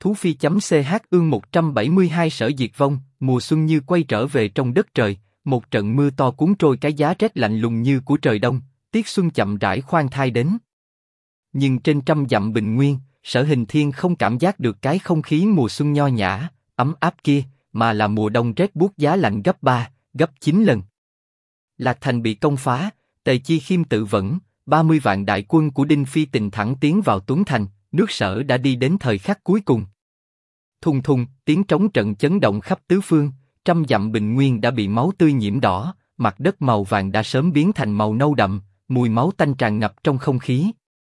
Thú Phi.ch ương 172 Sở diệt vong, mùa xuân như quay trở về trong đất trời, một trận mưa to cuốn trôi cái giá rét lạnh lùng như của trời đông, tiết xuân chậm rãi khoan thai đến. Nhưng trên trăm dặm bình nguyên, Sở Hình Thiên không cảm giác được cái không khí mùa xuân nho nhã, ấm áp kia, mà là mùa đông rét buốt giá lạnh gấp 3, gấp 9 lần. Lạc Thành bị công phá, Tề Chi Khiêm tự vẫn, 30 vạn đại quân của Đinh Phi Tình thẳng tiến vào Tuấn Thành, nước Sở đã đi đến thời khắc cuối cùng. Thùng thùng, tiếng trống trận chấn động khắp tứ phương, trăm dặm bình nguyên đã bị máu tươi nhiễm đỏ, mặt đất màu vàng đã sớm biến thành màu nâu đậm, mùi máu tanh tràn ngập trong không khí.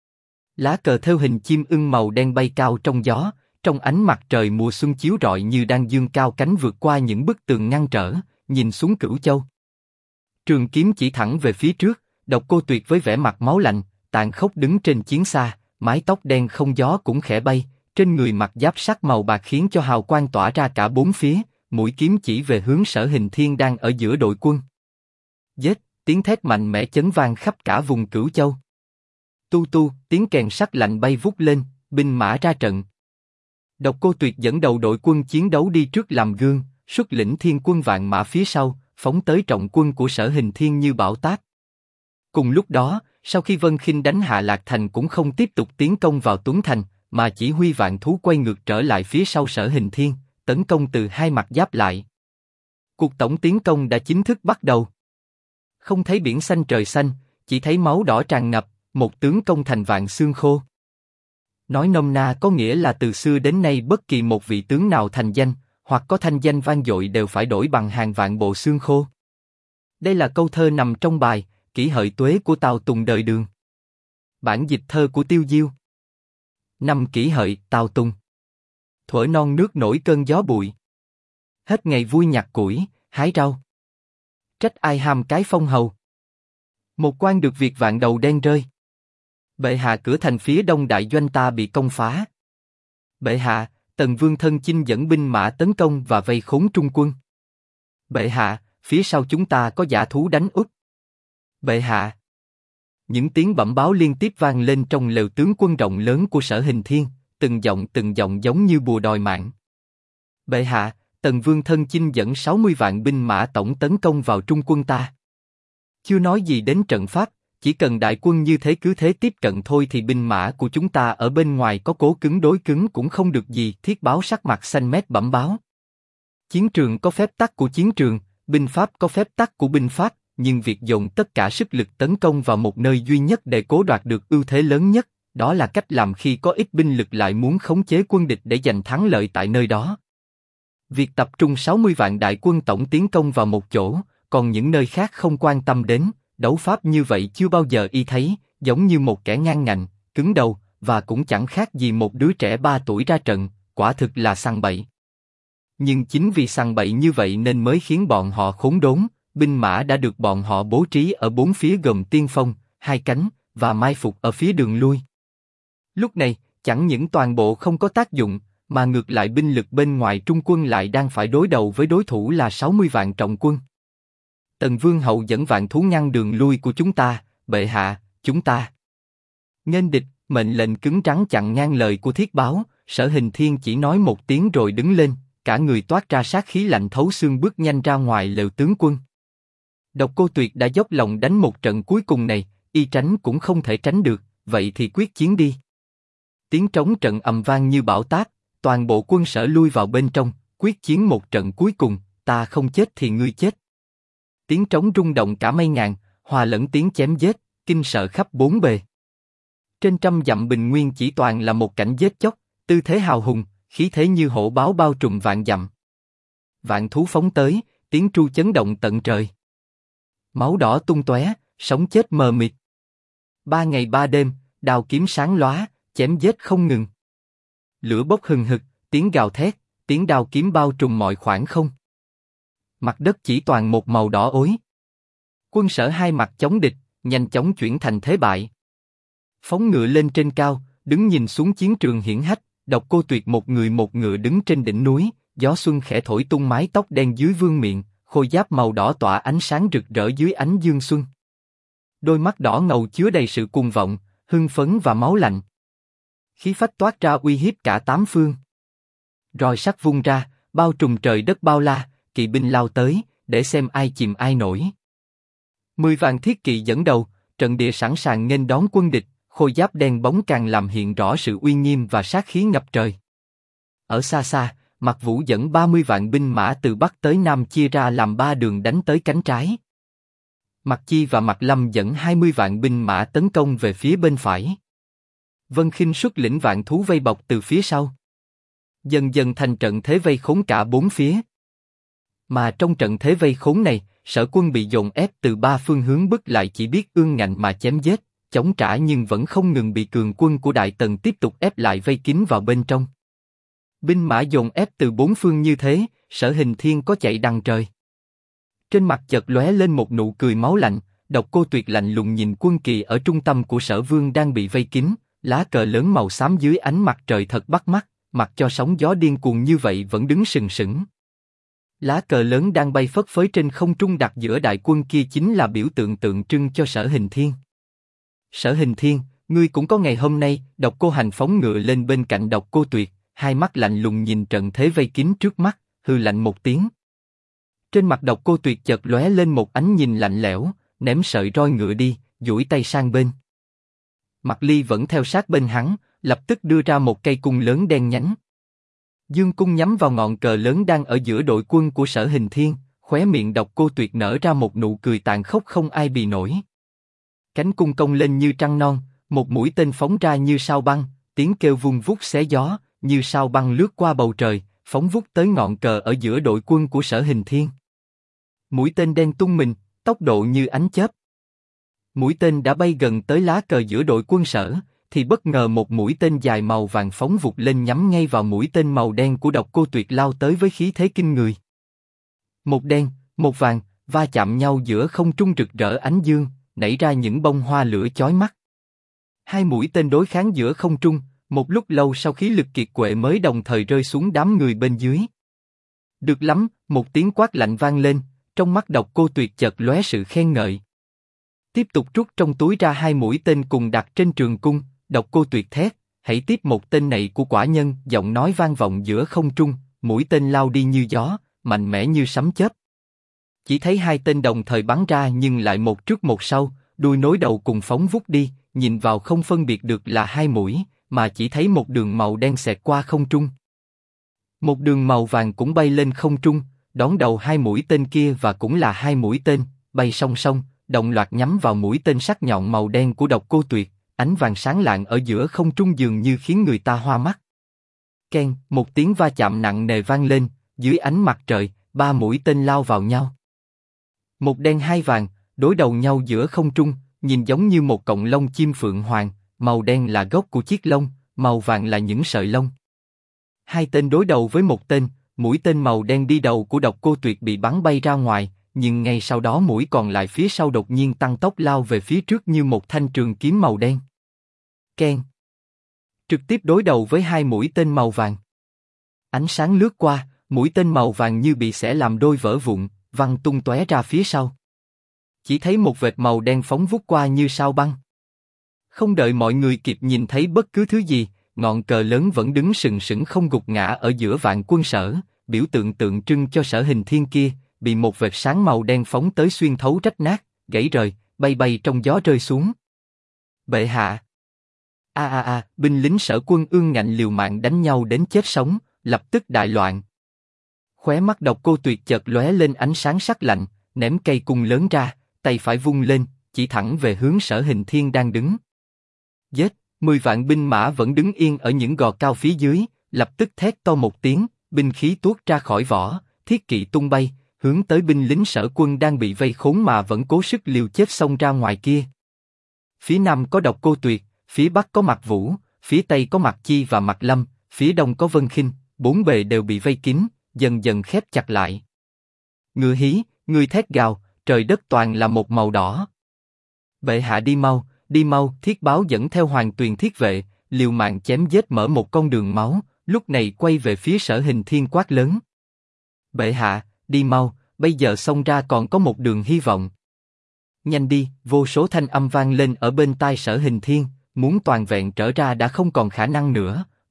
Lá cờ thêu hình chim ưng màu đen bay cao trong gió, trong ánh mặt trời mùa xuân chiếu rọi như đang dương cao cánh vượt qua những bức tường ngăn trở, nhìn xuống Cửu Châu. Trường kiếm chỉ thẳng về phía trước, Độc Cô Tuyệt với vẻ mặt máu lạnh, tàn khốc đứng trên chiến xa, mái tóc đen không gió cũng khẽ bay, trên người mặc giáp sắt màu bạc khiến cho hào quang tỏa ra cả bốn phía, mũi kiếm chỉ về hướng Sở Hình Thiên đang ở giữa đội quân. Giết! Tiếng thét mạnh mẽ chấn vang khắp cả vùng Cửu Châu. Tu tu, tiếng kèn sắt lạnh bay vút lên, binh mã ra trận. Độc Cô Tuyệt dẫn đầu đội quân chiến đấu đi trước làm gương, xuất lĩnh thiên quân vạn mã phía sau, phóng tới trọng quân của Sở Hình Thiên như bão táp. Cùng lúc đó, sau khi Vân Khinh đánh hạ Lạc Thành cũng không tiếp tục tiến công vào Tuấn Thành, mà chỉ huy vạn thú quay ngược trở lại phía sau Sở Hình Thiên, tấn công từ hai mặt giáp lại. Cuộc tổng tiến công đã chính thức bắt đầu. Không thấy biển xanh trời xanh, chỉ thấy máu đỏ tràn ngập, một tướng công thành vạn xương khô. Nói nôm na có nghĩa là từ xưa đến nay bất kỳ một vị tướng nào thành danh, hoặc có thanh danh vang dội đều phải đổi bằng hàng vạn bộ xương khô. Đây là câu thơ nằm trong bài Kỷ Hợi Tuế của Tào Tùng đời Đường. Bản dịch thơ của Tiêu Diêu. Năm Kỷ Hợi, Tào Tùng. Thuở non nước nổi cơn gió bụi. Hết ngày vui nhặt củi, hái rau. Trách ai ham cái phong hầu. Một quan được việc vạn đầu đen rơi. Bệ hạ, cửa thành phía đông đại doanh ta bị công phá. Bệ hạ, Tần Vương thân chinh dẫn binh mã tấn công và vây khốn Trung quân. Bệ hạ, phía sau chúng ta có dã thú đánh úp. Bệ hạ. Những tiếng bẩm báo liên tiếp vang lên trong lều tướng quân rộng lớn của Sở Hình Thiên, từng giọng giống như bùa đòi mạng. Bệ hạ, Tần Vương thân chinh dẫn 60 vạn binh mã tổng tấn công vào Trung quân ta. Chưa nói gì đến trận pháp, chỉ cần đại quân như thế cứ thế tiếp cận thôi thì binh mã của chúng ta ở bên ngoài có cố cứng đối cứng cũng không được gì. Thiết báo sắc mặt xanh mét bẩm báo. Chiến trường có phép tắc của chiến trường, binh pháp có phép tắc của binh pháp, nhưng việc dồn tất cả sức lực tấn công vào một nơi duy nhất để cố đoạt được ưu thế lớn nhất, đó là cách làm khi có ít binh lực lại muốn khống chế quân địch để giành thắng lợi tại nơi đó. Việc tập trung 60 vạn đại quân tổng tiến công vào một chỗ, còn những nơi khác không quan tâm đến, đấu pháp như vậy chưa bao giờ y thấy, giống như một kẻ ngang ngạnh, cứng đầu, và cũng chẳng khác gì một đứa trẻ 3 tuổi ra trận, quả thực là sằng bậy. Nhưng chính vì sằng bậy như vậy nên mới khiến bọn họ khốn đốn, binh mã đã được bọn họ bố trí ở bốn phía gồm tiên phong, hai cánh, và mai phục ở phía đường lui. Lúc này, chẳng những toàn bộ không có tác dụng, mà ngược lại binh lực bên ngoài Trung quân lại đang phải đối đầu với đối thủ là 60 vạn trọng quân. Tần Vương hậu dẫn vạn thú ngăn đường lui của chúng ta, bệ hạ, chúng ta nghênh địch. Mệnh lệnh cứng rắn chặn ngang lời của Thiết báo. Sở Hình Thiên chỉ nói một tiếng rồi đứng lên, cả người toát ra sát khí lạnh thấu xương bước nhanh ra ngoài lều tướng quân. Độc Cô Tuyệt đã dốc lòng đánh một trận cuối cùng này, y tránh cũng không thể tránh được, vậy thì quyết chiến đi. Tiếng trống trận ầm vang như bão táp, toàn bộ quân Sở lui vào bên trong, quyết chiến một trận cuối cùng, ta không chết thì ngươi chết. Tiếng trống rung động cả mây ngàn, hòa lẫn tiếng chém giết, kinh sợ khắp bốn bề. Trên trăm dặm bình nguyên chỉ toàn là một cảnh giết chóc, tư thế hào hùng, khí thế như hổ báo bao trùm vạn dặm. Vạn thú phóng tới, tiếng tru chấn động tận trời. Máu đỏ tung tóe, sống chết mờ mịt. 3 ngày 3 đêm, đao kiếm sáng lóa, chém giết không ngừng. Lửa bốc hừng hực, tiếng gào thét, tiếng đao kiếm bao trùm mọi khoảng không. Mặt đất chỉ toàn một màu đỏ ối. Quân Sở hai mặt chống địch, nhanh chóng chuyển thành thế bại. Phóng ngựa lên trên cao, đứng nhìn xuống chiến trường hiển hách. Độc Cô Tuyệt một người một ngựa đứng trên đỉnh núi, gió xuân khẽ thổi tung mái tóc đen dưới vương miện, khôi giáp màu đỏ tỏa ánh sáng rực rỡ dưới ánh dương xuân. Đôi mắt đỏ ngầu chứa đầy sự cuồng vọng, hưng phấn và máu lạnh. Khí phách toát ra uy hiếp cả tám phương. Roi sắt vung ra, bao trùm trời đất bao la, kỵ binh lao tới, để xem ai chìm ai nổi. 10 vạn thiết kỵ dẫn đầu, trận địa sẵn sàng nghênh đón quân địch, khôi giáp đen bóng càng làm hiện rõ sự uy nghiêm và sát khí ngập trời. Ở xa xa, Mạc Vũ dẫn 30 vạn binh mã từ Bắc tới Nam chia ra làm 3 đường đánh tới cánh trái. Mạc Chi và Mạc Lâm dẫn 20 vạn binh mã tấn công về phía bên phải. Vân Khinh xuất lĩnh vạn thú vây bọc từ phía sau. Dần dần thành trận thế vây khốn cả 4 phía. Mà trong trận thế vây khốn này, Sở Quân bị dồn ép từ 3 phương hướng bức lại chỉ biết ương ngạnh mà chém giết, chống trả nhưng vẫn không ngừng bị cường quân của Đại Tần tiếp tục ép lại vây kín vào bên trong. Binh mã dồn ép từ 4 phương như thế, Sở Hình Thiên có chạy đằng trời. Trên mặt chợt lóe lên một nụ cười máu lạnh, Độc Cô Tuyệt lạnh lùng nhìn quân kỳ ở trung tâm của Sở Vương đang bị vây kín, lá cờ lớn màu xám dưới ánh mặt trời thật bắt mắt, mặc cho sóng gió điên cuồng như vậy vẫn đứng sừng sững. Lá cờ lớn đang bay phất phới trên không trung đặt giữa đại quân kia chính là biểu tượng tượng trưng cho Sở Hình Thiên. Sở Hình Thiên, ngươi cũng có ngày hôm nay. Độc Cô Hành phóng ngựa lên bên cạnh Độc Cô Tuyệt, hai mắt lạnh lùng nhìn trận thế vây kín trước mắt, hừ lạnh một tiếng. Trên mặt Độc Cô Tuyệt chợt lóe lên một ánh nhìn lạnh lẽo, ném sợi roi ngựa đi, duỗi tay sang bên. Mạc Ly vẫn theo sát bên hắn, lập tức đưa ra một cây cung lớn đen nhánh. Dương cung nhắm vào ngọn cờ lớn đang ở giữa đội quân của Sở Hình Thiên, khóe miệng Độc Cô Tuyệt nở ra một nụ cười tàn khốc không ai bì nổi. Cánh cung cong lên như trăng non, một mũi tên phóng ra như sao băng, tiếng kêu vun vút xé gió, như sao băng lướt qua bầu trời, phóng vút tới ngọn cờ ở giữa đội quân của Sở Hình Thiên. Mũi tên đen tung mình, tốc độ như ánh chớp. Mũi tên đã bay gần tới lá cờ giữa đội quân Sở, thì bất ngờ một mũi tên dài màu vàng phóng vụt lên nhắm ngay vào mũi tên màu đen của Độc Cô Tuyệt lao tới với khí thế kinh người. Một đen, một vàng, va chạm nhau giữa không trung rực rỡ ánh dương, nảy ra những bông hoa lửa chói mắt. Hai mũi tên đối kháng giữa không trung, một lúc lâu sau khí lực kiệt quệ mới đồng thời rơi xuống đám người bên dưới. Được lắm, một tiếng quát lạnh vang lên, trong mắt Độc Cô Tuyệt chợt lóe sự khen ngợi. Tiếp tục rút trong túi ra hai mũi tên cùng đặt trên trường cung, Độc Cô Tuyệt thét, hãy tiếp một tên này của quả nhân. Giọng nói vang vọng giữa không trung, mũi tên lao đi như gió, mạnh mẽ như sấm chớp. Chỉ thấy hai tên đồng thời bắn ra nhưng lại một trước một sau, đuôi nối đầu cùng phóng vút đi, nhìn vào không phân biệt được là hai mũi, mà chỉ thấy một đường màu đen xẹt qua không trung. Một đường màu vàng cũng bay lên không trung, đón đầu hai mũi tên kia và cũng là hai mũi tên, bay song song, đồng loạt nhắm vào mũi tên sắc nhọn màu đen của Độc Cô Tuyệt, ánh vàng sáng lạng ở giữa không trung dường như khiến người ta hoa mắt. Keng, một tiếng va chạm nặng nề vang lên, dưới ánh mặt trời, ba mũi tên lao vào nhau. Một đen hai vàng, đối đầu nhau giữa không trung, nhìn giống như một cọng lông chim phượng hoàng, màu đen là gốc của chiếc lông, màu vàng là những sợi lông. Hai tên đối đầu với một tên, mũi tên màu đen đi đầu của Độc Cô Tuyệt bị bắn bay ra ngoài, nhưng ngay sau đó mũi còn lại phía sau đột nhiên tăng tốc lao về phía trước như một thanh trường kiếm màu đen. Keng. Trực tiếp đối đầu với hai mũi tên màu vàng. Ánh sáng lướt qua, mũi tên màu vàng như bị xẻ làm đôi vỡ vụn, văng tung tóe ra phía sau. Chỉ thấy một vệt màu đen phóng vút qua như sao băng. Không đợi mọi người kịp nhìn thấy bất cứ thứ gì, ngọn cờ lớn vẫn đứng sừng sững không gục ngã ở giữa vạn quân Sở, biểu tượng tượng trưng cho Sở Hình Thiên kia, bị một vệt sáng màu đen phóng tới xuyên thấu rách nát, gãy rời, bay bay trong gió rơi xuống. Bệ hạ! Binh lính Sở Quân ương ngạnh liều mạng đánh nhau đến chết sống, lập tức đại loạn. Khóe mắt Độc Cô Tuyệt chợt lóe lên ánh sáng sắc lạnh, ném cây cung lớn ra, tay phải vung lên, chỉ thẳng về hướng Sở Hình Thiên đang đứng. Giết! 10 vạn binh mã vẫn đứng yên ở những gò cao phía dưới, lập tức thét to một tiếng, binh khí tuốt ra khỏi vỏ, thiết kỵ tung bay, hướng tới binh lính Sở Quân đang bị vây khốn mà vẫn cố sức liều chết xông ra ngoài kia. Phía nam có Độc Cô Tuyệt, phía bắc có Mạc Vũ, phía tây có Mạc Chi và Mạc Lâm, phía đông có Vân Khinh, bốn bề đều bị vây kín, dần dần khép chặt lại. Ngựa hí, người thét gào, trời đất toàn là một màu đỏ. Bệ hạ đi mau, đi mau! Thiết Báo dẫn theo Hoàng Tuyền thiết vệ, liều mạng chém giết mở một con đường máu, lúc này quay về phía Sở Hình Thiên quát lớn. Bệ hạ, đi mau, bây giờ xông ra còn có một đường hy vọng. Nhanh đi! Vô số thanh âm vang lên ở bên tai Sở Hình Thiên, muốn toàn vẹn trở ra đã không còn khả năng nữa,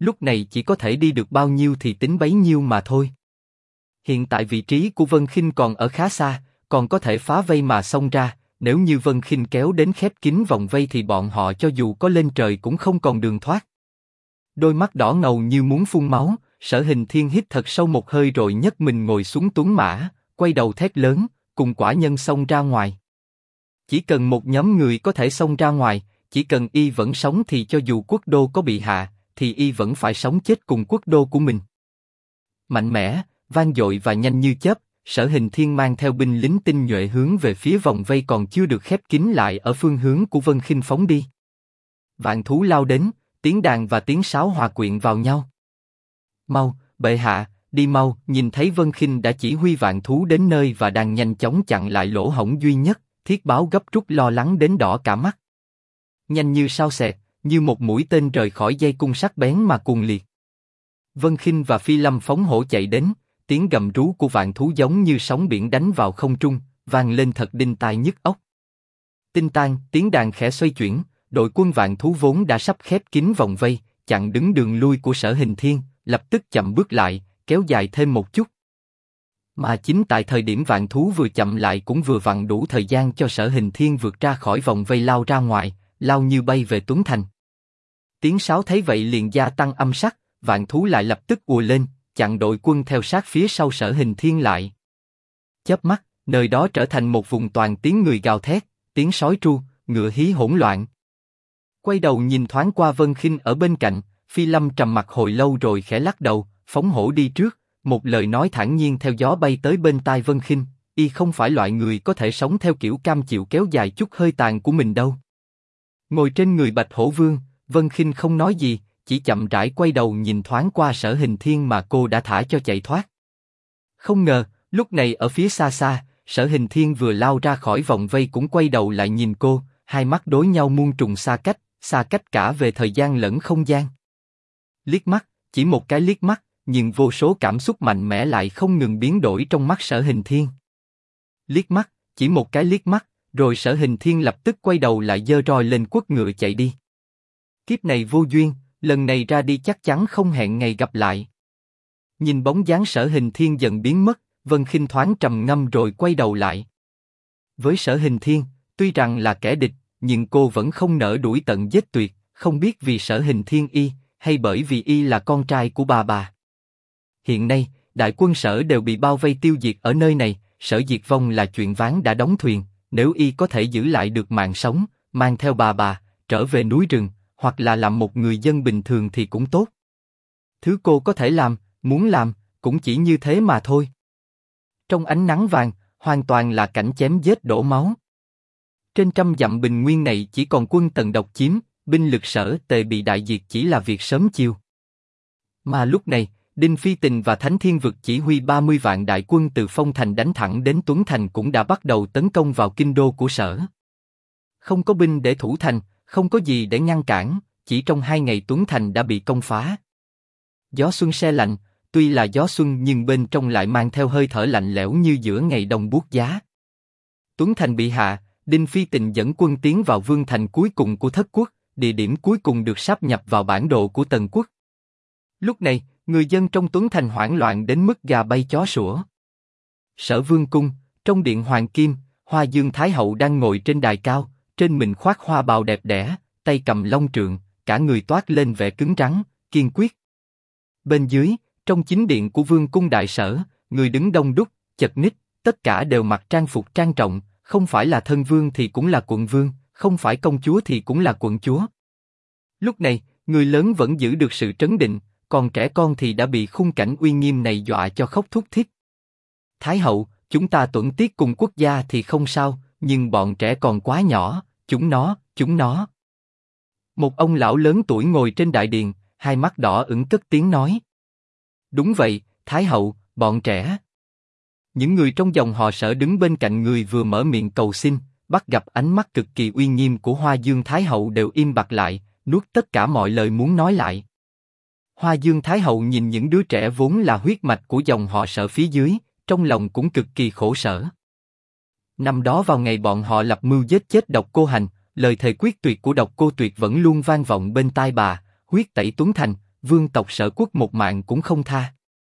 lúc này chỉ có thể đi được bao nhiêu thì tính bấy nhiêu mà thôi. Hiện tại vị trí của Vân Khinh còn ở khá xa, còn có thể phá vây mà xông ra. Nếu như Vân Khinh kéo đến khép kín vòng vây thì bọn họ cho dù có lên trời cũng không còn đường thoát. Đôi mắt đỏ ngầu như muốn phun máu, Sở Hình Thiên hít thật sâu một hơi rồi nhấc mình ngồi xuống tuấn mã, quay đầu thét lớn, cùng quả nhân xông ra ngoài. Chỉ cần một nhóm người có thể xông ra ngoài, chỉ cần y vẫn sống thì cho dù quốc đô có bị hạ, thì y vẫn phải sống chết cùng quốc đô của mình. Mạnh mẽ, vang dội và nhanh như chớp, Sở Hình Thiên mang theo binh lính tinh nhuệ hướng về phía vòng vây còn chưa được khép kín lại ở phương hướng của Vân Khinh phóng đi. Vạn thú lao đến, tiếng đàn và tiếng sáo hòa quyện vào nhau. Mau, bệ hạ, đi mau! Nhìn thấy Vân Khinh đã chỉ huy vạn thú đến nơi và đang nhanh chóng chặn lại lỗ hổng duy nhất, Thiết Báo gấp rút lo lắng đến đỏ cả mắt. Nhanh như sao xẹt, như một mũi tên rời khỏi dây cung sắc bén mà cuồng liệt. Vân Khinh và Phi Lâm phóng hổ chạy đến, tiếng gầm rú của vạn thú giống như sóng biển đánh vào không trung, vang lên thật đinh tai nhức óc. Tinh tan, tiếng đàn khẽ xoay chuyển, đội quân vạn thú vốn đã sắp khép kín vòng vây, chặn đứng đường lui của Sở Hình Thiên, lập tức chậm bước lại, kéo dài thêm một chút. Mà chính tại thời điểm vạn thú vừa chậm lại cũng vừa vặn đủ thời gian cho Sở Hình Thiên vượt ra khỏi vòng vây lao ra ngoài, lao như bay về Tuấn Thành. Tiếng sáo thấy vậy liền gia tăng âm sắc, vạn thú lại lập tức ùa lên, chặn đội quân theo sát phía sau Sở Hình Thiên lại. Chớp mắt, nơi đó trở thành một vùng toàn tiếng người gào thét, tiếng sói tru, ngựa hí hỗn loạn. Quay đầu nhìn thoáng qua Vân Khinh ở bên cạnh, Phi Lâm trầm mặc hồi lâu rồi khẽ lắc đầu, phóng hổ đi trước, một lời nói thản nhiên theo gió bay tới bên tai Vân Khinh, y không phải loại người có thể sống theo kiểu cam chịu kéo dài chút hơi tàn của mình đâu. Ngồi trên người Bạch Hổ Vương, Vân Khinh không nói gì, chỉ chậm rãi quay đầu nhìn thoáng qua Sở Hình Thiên mà cô đã thả cho chạy thoát. Không ngờ, lúc này ở phía xa xa, Sở Hình Thiên vừa lao ra khỏi vòng vây cũng quay đầu lại nhìn cô, hai mắt đối nhau muôn trùng xa cách cả về thời gian lẫn không gian. Liếc mắt, chỉ một cái liếc mắt, nhưng vô số cảm xúc mạnh mẽ lại không ngừng biến đổi trong mắt Sở Hình Thiên. Liếc mắt, chỉ một cái liếc mắt, rồi Sở Hình Thiên lập tức quay đầu lại giơ roi lên quất ngựa chạy đi. Kiếp này vô duyên, lần này ra đi chắc chắn không hẹn ngày gặp lại. Nhìn bóng dáng Sở Hình Thiên dần biến mất, Vân Khinh thoáng trầm ngâm rồi quay đầu lại. Với Sở Hình Thiên, tuy rằng là kẻ địch, nhưng cô vẫn không nỡ đuổi tận giết tuyệt, không biết vì Sở Hình Thiên y, hay bởi vì y là con trai của bà. Hiện nay, đại quân Sở đều bị bao vây tiêu diệt ở nơi này, Sở diệt vong là chuyện ván đã đóng thuyền, nếu y có thể giữ lại được mạng sống, mang theo bà, trở về núi rừng, hoặc là làm một người dân bình thường thì cũng tốt. Thứ cô có thể làm, muốn làm, cũng chỉ như thế mà thôi. Trong ánh nắng vàng, hoàn toàn là cảnh chém giết đổ máu. Trên trăm dặm bình nguyên này chỉ còn quân Tần độc chiếm, binh lực Sở Tề bị đại diệt chỉ là việc sớm chiều. Mà lúc này, Đinh Phi Tình và Thánh Thiên Vực chỉ huy 30 vạn đại quân từ Phong Thành đánh thẳng đến Tuấn Thành cũng đã bắt đầu tấn công vào kinh đô của Sở. Không có binh để thủ thành, không có gì để ngăn cản, chỉ trong 2 ngày Tuấn Thành đã bị công phá. Gió xuân se lạnh, tuy là gió xuân nhưng bên trong lại mang theo hơi thở lạnh lẽo như giữa ngày đông buốt giá. Tuấn Thành bị hạ, Đinh Phi Tình dẫn quân tiến vào vương thành cuối cùng của Thất Quốc, địa điểm cuối cùng được sáp nhập vào bản đồ của Tần Quốc. Lúc này, người dân trong Tuấn Thành hoảng loạn đến mức gà bay chó sủa. Sở Vương cung, trong điện hoàng kim, Hoa Dương Thái hậu đang ngồi trên đài cao, trên mình khoác hoa bào đẹp đẽ, tay cầm long trượng, cả người toát lên vẻ cứng rắn, kiên quyết. Bên dưới, trong chính điện của Vương cung đại sở, người đứng đông đúc, chật ních, tất cả đều mặc trang phục trang trọng, không phải là thân vương thì cũng là quận vương, không phải công chúa thì cũng là quận chúa. Lúc này, người lớn vẫn giữ được sự trấn định, còn trẻ con thì đã bị khung cảnh uy nghiêm này dọa cho khóc thút thít. Thái hậu, chúng ta tuẫn tiết cùng quốc gia thì không sao, nhưng bọn trẻ còn quá nhỏ, chúng nó. Một ông lão lớn tuổi ngồi trên đại điện, hai mắt đỏ ửng cất tiếng nói. Đúng vậy, Thái hậu, bọn trẻ. Những người trong dòng họ Sở đứng bên cạnh người vừa mở miệng cầu xin, bắt gặp ánh mắt cực kỳ uy nghiêm của Hoa Dương Thái hậu đều im bặt lại, nuốt tất cả mọi lời muốn nói lại. Hoa Dương Thái hậu nhìn những đứa trẻ vốn là huyết mạch của dòng họ Sở phía dưới, trong lòng cũng cực kỳ khổ sở. Năm đó vào ngày bọn họ lập mưu giết chết Độc Cô Hành, lời thề quyết tuyệt của Độc Cô Tuyệt vẫn luôn vang vọng bên tai bà, huyết tẩy Tuấn Thành, vương tộc Sở Quốc một mạng cũng không tha.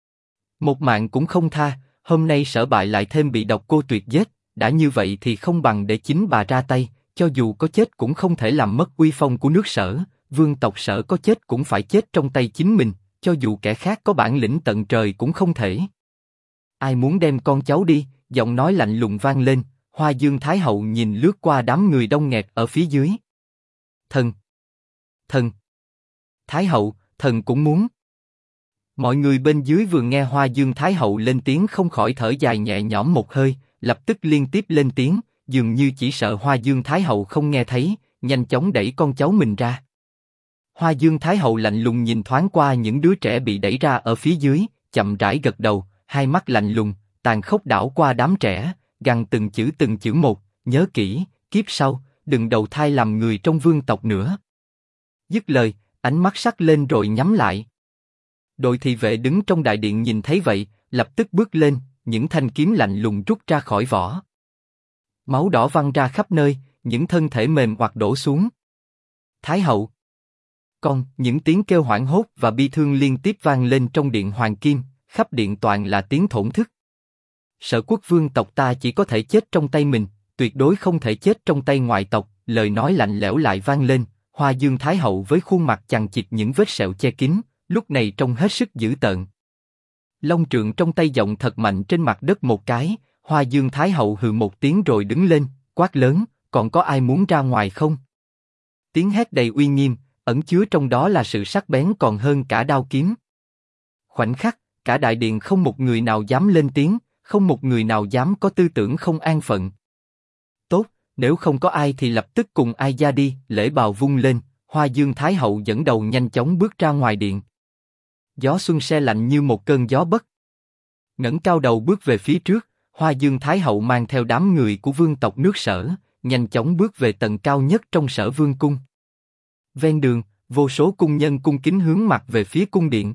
Một mạng cũng không tha, hôm nay Sở Bại lại thêm bị Độc Cô Tuyệt giết, đã như vậy thì không bằng để chính bà ra tay, cho dù có chết cũng không thể làm mất uy phong của nước Sở, vương tộc Sở có chết cũng phải chết trong tay chính mình, cho dù kẻ khác có bản lĩnh tận trời cũng không thể. Ai muốn đem con cháu đi? Giọng nói lạnh lùng vang lên. Hoa Dương Thái hậu nhìn lướt qua đám người đông nghẹt ở phía dưới. Thần, thần, Thái hậu, thần cũng muốn. Mọi người bên dưới vừa nghe Hoa Dương Thái hậu lên tiếng không khỏi thở dài nhẹ nhõm một hơi, lập tức liên tiếp lên tiếng, dường như chỉ sợ Hoa Dương Thái hậu không nghe thấy, nhanh chóng đẩy con cháu mình ra. Hoa Dương Thái hậu lạnh lùng nhìn thoáng qua những đứa trẻ bị đẩy ra ở phía dưới, chậm rãi gật đầu, hai mắt lạnh lùng, tàn khốc đảo qua đám trẻ, gằn từng chữ một, nhớ kỹ, kiếp sau, đừng đầu thai làm người trong vương tộc nữa. Dứt lời, ánh mắt sắc lên rồi nhắm lại. Đội thị vệ đứng trong đại điện nhìn thấy vậy, lập tức bước lên, những thanh kiếm lạnh lùng rút ra khỏi vỏ. Máu đỏ văng ra khắp nơi, những thân thể mềm oặt đổ xuống. Thái hậu, những tiếng kêu hoảng hốt và bi thương liên tiếp vang lên trong điện hoàng kim, khắp điện toàn là tiếng thổn thức. Sở Quốc vương tộc ta chỉ có thể chết trong tay mình, tuyệt đối không thể chết trong tay ngoại tộc. Lời nói lạnh lẽo lại vang lên. Hoa Dương Thái hậu với khuôn mặt chằng chịt những vết sẹo che kín, lúc này trông hết sức dữ tợn. Long trượng trong tay giọng thật mạnh trên mặt đất một cái. Hoa Dương Thái hậu hừ một tiếng rồi đứng lên, quát lớn, còn có ai muốn ra ngoài không? Tiếng hét đầy uy nghiêm, ẩn chứa trong đó là sự sắc bén còn hơn cả đao kiếm. Khoảnh khắc, cả đại điện không một người nào dám lên tiếng, không một người nào dám có tư tưởng không an phận. Tốt, nếu không có ai thì lập tức cùng ai ra đi. Lễ bào vung lên, Hoa Dương Thái hậu dẫn đầu nhanh chóng bước ra ngoài điện. Gió xuân se lạnh như một cơn gió bất. Ngẩng cao đầu bước về phía trước, Hoa Dương Thái hậu mang theo đám người của vương tộc nước Sở, nhanh chóng bước về tầng cao nhất trong Sở Vương cung. Ven đường, vô số cung nhân cung kính hướng mặt về phía cung điện.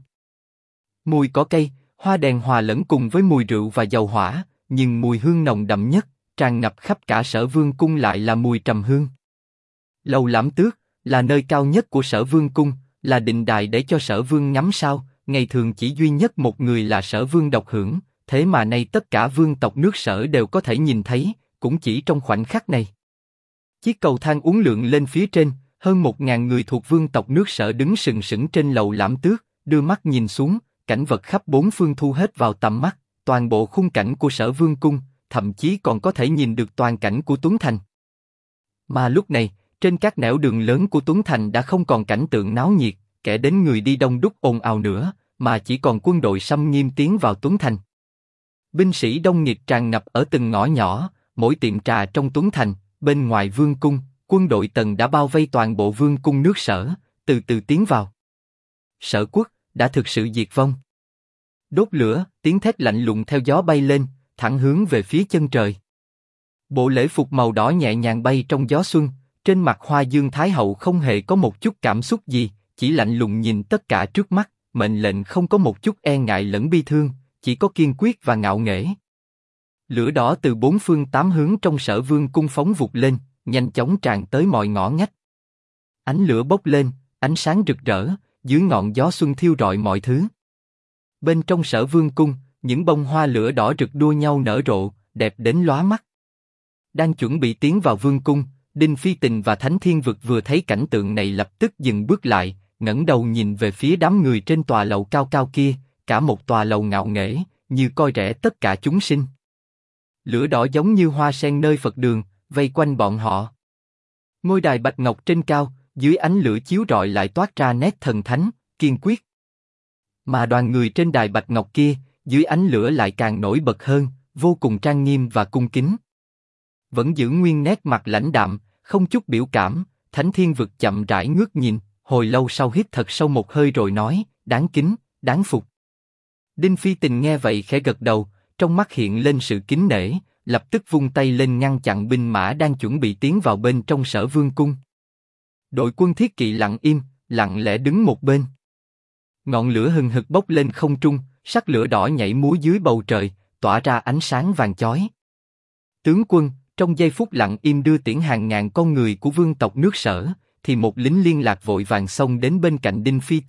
Mùi cỏ cây, hoa đèn hòa lẫn cùng với mùi rượu và dầu hỏa, nhưng mùi hương nồng đậm nhất, tràn ngập khắp cả Sở Vương cung lại là mùi trầm hương. Lầu Lãm Tước là nơi cao nhất của Sở Vương cung, là đình đài để cho Sở Vương ngắm sao. Ngày thường chỉ duy nhất một người là Sở Vương độc hưởng, thế mà nay tất cả vương tộc nước Sở đều có thể nhìn thấy, cũng chỉ trong khoảnh khắc này. Chiếc cầu thang uốn lượn lên phía trên, hơn 1000 người thuộc vương tộc nước Sở đứng sừng sững trên lầu Lãm Tước, đưa mắt nhìn xuống, cảnh vật khắp bốn phương thu hết vào tầm mắt, toàn bộ khung cảnh của Sở Vương cung, thậm chí còn có thể nhìn được toàn cảnh của Tuấn Thành. Mà lúc này, trên các nẻo đường lớn của Tuấn Thành đã không còn cảnh tượng náo nhiệt, kẻ đến người đi đông đúc ồn ào nữa, mà chỉ còn quân đội xâm nghiêm tiến vào Tuấn Thành. Binh sĩ đông nghịt tràn ngập ở từng ngõ nhỏ, mỗi tiệm trà trong Tuấn Thành, bên ngoài vương cung, quân đội Tần đã bao vây toàn bộ vương cung nước Sở, từ từ tiến vào. Sở Quốc đã thực sự diệt vong. Đốt lửa, tiếng thét lạnh lùng theo gió bay lên, thẳng hướng về phía chân trời. Bộ lễ phục màu đỏ nhẹ nhàng bay trong gió xuân, trên mặt Hoa Dương Thái hậu không hề có một chút cảm xúc gì, chỉ lạnh lùng nhìn tất cả trước mắt, mệnh lệnh không có một chút e ngại lẫn bi thương, chỉ có kiên quyết và ngạo nghễ. Lửa đỏ từ bốn phương tám hướng trong Sở Vương cung phóng vụt lên, nhanh chóng tràn tới mọi ngõ ngách. Ánh lửa bốc lên, ánh sáng rực rỡ, dưới ngọn gió xuân thiêu rọi mọi thứ. Bên trong Sở Vương cung, những bông hoa lửa đỏ rực đua nhau nở rộ, đẹp đến lóa mắt. Đang chuẩn bị tiến vào vương cung, Đinh Phi Tình và Thánh Thiên Vực vừa thấy cảnh tượng này lập tức dừng bước lại, ngẩng đầu nhìn về phía đám người trên tòa lầu cao cao kia, cả một tòa lầu ngạo nghễ, như coi rẻ tất cả chúng sinh. Lửa đỏ giống như hoa sen nơi Phật đường, vây quanh bọn họ. Ngôi đài bạch ngọc trên cao, dưới ánh lửa chiếu rọi lại toát ra nét thần thánh, kiên quyết. Mà đoàn người trên đài bạch ngọc kia, dưới ánh lửa lại càng nổi bật hơn, vô cùng trang nghiêm và cung kính. Vẫn giữ nguyên nét mặt lãnh đạm, không chút biểu cảm, Thánh Thiên Vực chậm rãi ngước nhìn, hồi lâu sau hít thật sâu một hơi rồi nói, đáng kính, đáng phục. Đinh Phi Tình nghe vậy khẽ gật đầu, trong mắt hiện lên sự kính nể, lập tức vung tay lên ngăn chặn binh mã đang chuẩn bị tiến vào bên trong Sở Vương cung. Đội quân thiết kỵ lặng im, lặng lẽ đứng một bên. Ngọn lửa hừng hực bốc lên không trung, sắc lửa đỏ nhảy múa dưới bầu trời, tỏa ra ánh sáng vàng chói. Tướng quân, trong giây phút lặng im đưa tiễn hàng ngàn con người của vương tộc nước Sở, thì một lính liên lạc vội vàng xông đến bên cạnh Đinh Phi Tình,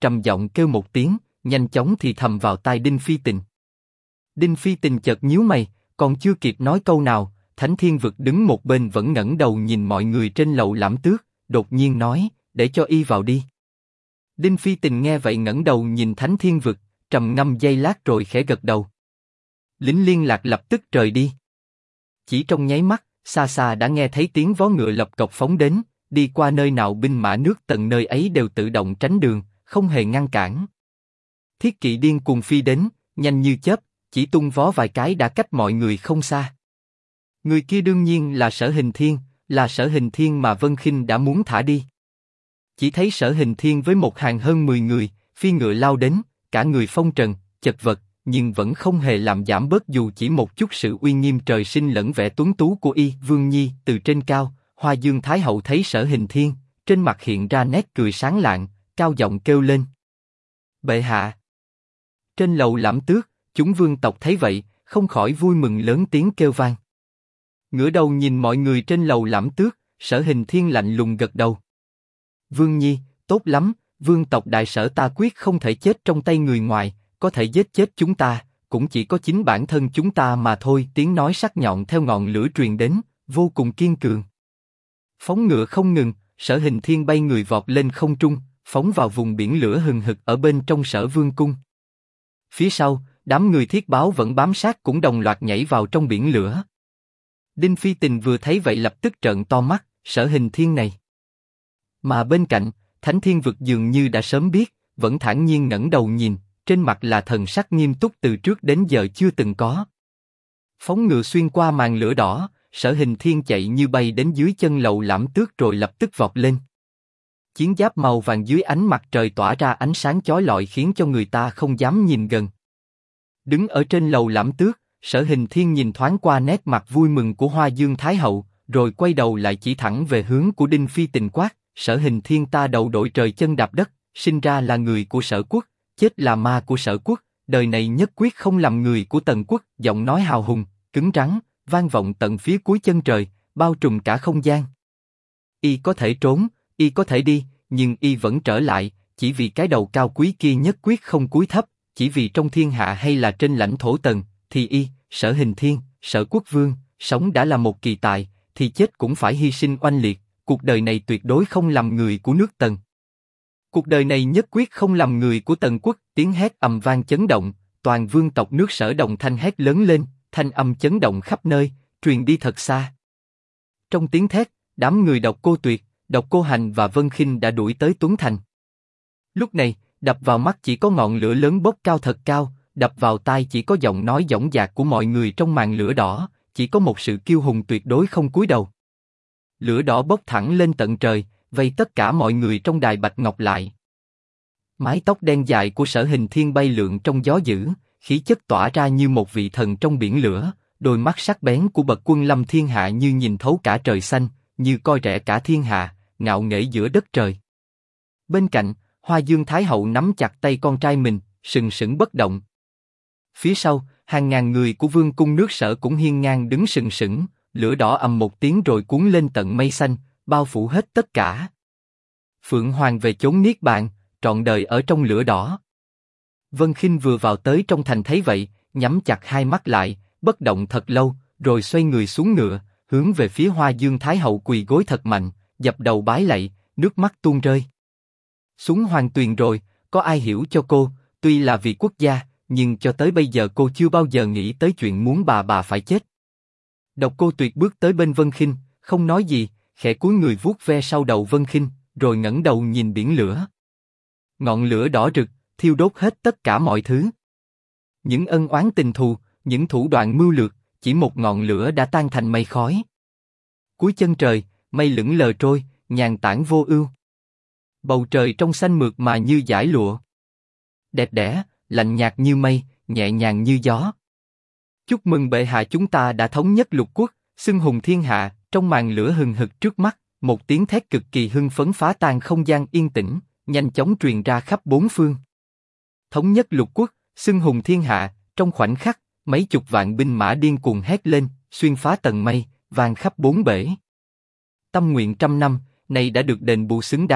trầm giọng kêu một tiếng, nhanh chóng thì thầm vào tai Đinh Phi Tình. Đinh Phi Tình chợt nhíu mày, còn chưa kịp nói câu nào, Thánh Thiên Vực đứng một bên vẫn ngẩng đầu nhìn mọi người trên lầu Lãm Tước, đột nhiên nói, để cho y vào đi. Đinh Phi Tình nghe vậy ngẩng đầu nhìn Thánh Thiên Vực, trầm ngâm giây lát rồi khẽ gật đầu. Lính liên lạc lập tức rời đi. Chỉ trong nháy mắt, xa xa đã nghe thấy tiếng vó ngựa lộc cộc phóng đến, đi qua nơi nào binh mã nước Tần nơi ấy đều tự động tránh đường, không hề ngăn cản. Thiết kỵ điên cuồng phi đến, nhanh như chớp, chỉ tung vó vài cái đã cách mọi người không xa. Người kia đương nhiên là Sở Hình Thiên, là Sở Hình Thiên mà Vân Khinh đã muốn thả đi. Chỉ thấy Sở Hình Thiên với một hàng hơn 10 người, phi ngựa lao đến, cả người phong trần, chật vật, nhưng vẫn không hề làm giảm bớt dù chỉ một chút sự uy nghiêm trời sinh lẫn vẻ tuấn tú của y. Vương Nhi từ trên cao, Hoa Dương Thái Hậu thấy Sở Hình Thiên, trên mặt hiện ra nét cười sáng lạng, cao giọng kêu lên: Bệ hạ! Trên lầu Lãm Tước, chúng vương tộc thấy vậy, không khỏi vui mừng lớn tiếng kêu vang. Ngửa đầu nhìn mọi người trên lầu Lãm Tước, Sở Hình Thiên lạnh lùng gật đầu. Vương Nhi, tốt lắm, vương tộc đại sở ta quyết không thể chết trong tay người ngoài, có thể giết chết chúng ta, cũng chỉ có chính bản thân chúng ta mà thôi. Tiếng nói sắc nhọn theo ngọn lửa truyền đến, vô cùng kiên cường. Phóng ngựa không ngừng, Sở Hình Thiên bay người vọt lên không trung, phóng vào vùng biển lửa hừng hực ở bên trong Sở Vương cung. Phía sau, đám người Thiết Báo vẫn bám sát cũng đồng loạt nhảy vào trong biển lửa. Đinh Phi Tình vừa thấy vậy lập tức trợn to mắt, Sở Hình Thiên này. Mà bên cạnh, Thánh Thiên Vực dường như đã sớm biết, vẫn thản nhiên ngẩng đầu nhìn, trên mặt là thần sắc nghiêm túc từ trước đến giờ chưa từng có. Phóng ngựa xuyên qua màn lửa đỏ, Sở Hình Thiên chạy như bay đến dưới chân lầu Lãm Tước rồi lập tức vọt lên. Chiến giáp màu vàng dưới ánh mặt trời tỏa ra ánh sáng chói lọi khiến cho người ta không dám nhìn gần. Đứng ở trên lầu Lãm Tước, Sở Hình Thiên nhìn thoáng qua nét mặt vui mừng của Hoa Dương Thái Hậu, rồi quay đầu lại chỉ thẳng về hướng của Đinh Phi Tình quát: Sở Hình Thiên ta đầu đội trời chân đạp đất, sinh ra là người của Sở quốc, chết là ma của Sở quốc, đời này nhất quyết không làm người của Tần quốc. Giọng nói hào hùng, cứng rắn, vang vọng tận phía cuối chân trời, bao trùm cả không gian. Y có thể trốn, y có thể đi, nhưng y vẫn trở lại, chỉ vì cái đầu cao quý kia nhất quyết không cúi thấp, chỉ vì trong thiên hạ hay là trên lãnh thổ Tần, thì y, Sở Hình Thiên, Sở quốc vương, sống đã là một kỳ tài, thì chết cũng phải hy sinh oanh liệt. Cuộc đời này tuyệt đối không làm người của nước Tần. Cuộc đời này nhất quyết không làm người của Tần quốc. Tiếng hét ầm vang chấn động, toàn vương tộc nước Sở đồng thanh hét lớn lên, thanh âm chấn động khắp nơi, truyền đi thật xa. Trong tiếng thét, đám người Độc Cô Tuyệt, Độc Cô Hành và Vân Khinh đã đuổi tới Tuấn Thành. Lúc này, đập vào mắt chỉ có ngọn lửa lớn bốc cao thật cao, đập vào tai chỉ có giọng nói dõng dạc của mọi người trong màn lửa đỏ, chỉ có một sự kiêu hùng tuyệt đối không cúi đầu. Lửa đỏ bốc thẳng lên tận trời, vây tất cả mọi người trong đài bạch ngọc lại. Mái tóc đen dài của Sở Hình Thiên bay lượn trong gió dữ, khí chất tỏa ra như một vị thần trong biển lửa, đôi mắt sắc bén của bậc quân lâm thiên hạ như nhìn thấu cả trời xanh, như coi rẻ cả thiên hạ, ngạo nghễ giữa đất trời. Bên cạnh, Hoa Dương Thái Hậu nắm chặt tay con trai mình, sừng sững bất động. Phía sau, hàng ngàn người của vương cung nước Sở cũng hiên ngang đứng sừng sững. Lửa đỏ ầm một tiếng rồi cuốn lên tận mây xanh, bao phủ hết tất cả. Phượng Hoàng về chốn niết bàn, trọn đời ở trong lửa đỏ. Vân Khinh vừa vào tới trong thành thấy vậy, nhắm chặt hai mắt lại, bất động thật lâu, rồi xoay người xuống ngựa, hướng về phía Hoa Dương Thái Hậu quỳ gối thật mạnh, dập đầu bái lạy, nước mắt tuôn rơi. Xuống hoàng tuyền rồi, có ai hiểu cho cô? Tuy là vì quốc gia, nhưng cho tới bây giờ cô chưa bao giờ nghĩ tới chuyện muốn bà phải chết. Độc Cô Tuyệt bước tới bên Vân Khinh, không nói gì, khẽ cúi người vuốt ve sau đầu Vân Khinh, rồi ngẩng đầu nhìn biển lửa. Ngọn lửa đỏ rực, thiêu đốt hết tất cả mọi thứ. Những ân oán tình thù, những thủ đoạn mưu lược, chỉ một ngọn lửa đã tan thành mây khói. Cuối chân trời, mây lững lờ trôi, nhàn tản vô ưu. Bầu trời trong xanh mượt mà như dải lụa. Đẹp đẽ, lạnh nhạt như mây, nhẹ nhàng như gió. Chúc mừng bệ hạ, chúng ta đã thống nhất lục quốc, xưng hùng thiên hạ. Trong màn lửa hừng hực trước mắt, một tiếng thét cực kỳ hưng phấn phá tan không gian yên tĩnh, nhanh chóng truyền ra khắp bốn phương. Thống nhất lục quốc, xưng hùng thiên hạ. Trong khoảnh khắc, mấy chục vạn binh mã điên cuồng hét lên, xuyên phá tầng mây, vang khắp bốn bể. Tâm nguyện trăm năm, này đã được đền bù xứng đáng.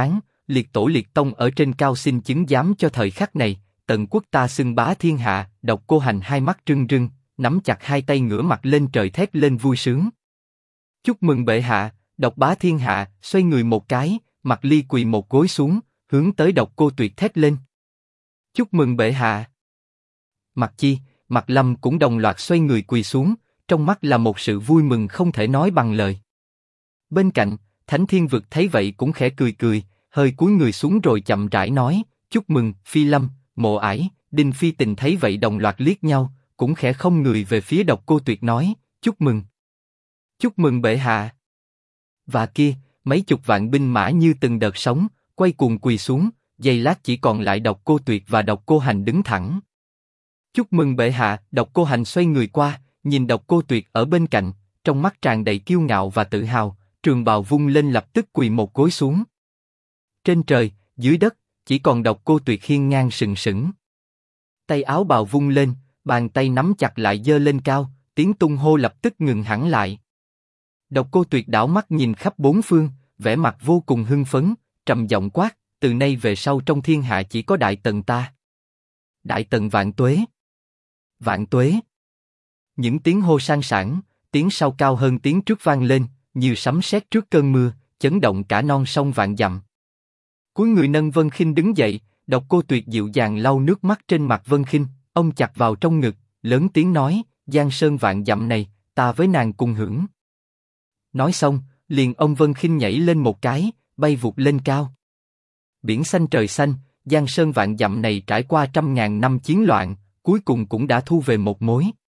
liệt tổ liệt tông ở trên cao xin chứng giám cho thời khắc này, tần quốc ta xưng bá thiên hạ. Độc Cô Hành hai mắt rưng rưng, nắm chặt hai tay ngửa mặt lên trời thét lên vui sướng. Chúc mừng bệ hạ, Độc bá thiên hạ. Xoay người một cái, Mạc Ly quỳ một gối xuống, hướng tới Độc Cô Tuyệt thét lên. Chúc mừng bệ hạ. Mạc Chi, Mạc Lâm cũng đồng loạt xoay người quỳ xuống, trong mắt là một sự vui mừng không thể nói bằng lời. Bên cạnh, Thánh Thiên Vực thấy vậy cũng khẽ cười cười, hơi cúi người xuống rồi chậm rãi nói, chúc mừng, Phi Lâm, Mộ Ải, Đinh Phi Tình thấy vậy đồng loạt liếc nhau, cũng khẽ không người về phía Độc Cô Tuyệt nói, chúc mừng. Chúc mừng bệ hạ. Và kia, mấy chục vạn binh mã như từng đợt sóng, quay cuồng quỳ xuống, giây lát chỉ còn lại Độc Cô Tuyệt và Độc Cô Hành đứng thẳng. Chúc mừng bệ hạ. Độc Cô Hành xoay người qua, nhìn Độc Cô Tuyệt ở bên cạnh, trong mắt tràn đầy kiêu ngạo và tự hào, trường bào vung lên lập tức quỳ một gối xuống. Trên trời, dưới đất, chỉ còn Độc Cô Tuyệt hiên ngang sừng sững. Tay áo bào vung lên, bàn tay nắm chặt lại giơ lên cao, tiếng tung hô lập tức ngừng hẳn lại. Độc Cô Tuyệt đảo mắt nhìn khắp bốn phương, vẻ mặt vô cùng hưng phấn, trầm giọng quát, từ nay về sau trong thiên hạ chỉ có Đại Tần ta. Đại Tần vạn tuế. Vạn tuế. Những tiếng hô sang sảng, tiếng sau cao hơn tiếng trước vang lên, như sấm sét trước cơn mưa, chấn động cả non sông vạn dặm. Cuối người nâng Vân Khinh đứng dậy, Độc Cô Tuyệt dịu dàng lau nước mắt trên mặt Vân Khinh, ông chặt vào trong ngực, lớn tiếng nói, Giang Sơn vạn dặm này, ta với nàng cùng hưởng. Nói xong, liền ông Vân Khinh nhảy lên một cái, bay vụt lên cao. Biển xanh trời xanh, Giang Sơn vạn dặm này trải qua trăm ngàn năm chiến loạn, cuối cùng cũng đã thu về một mối.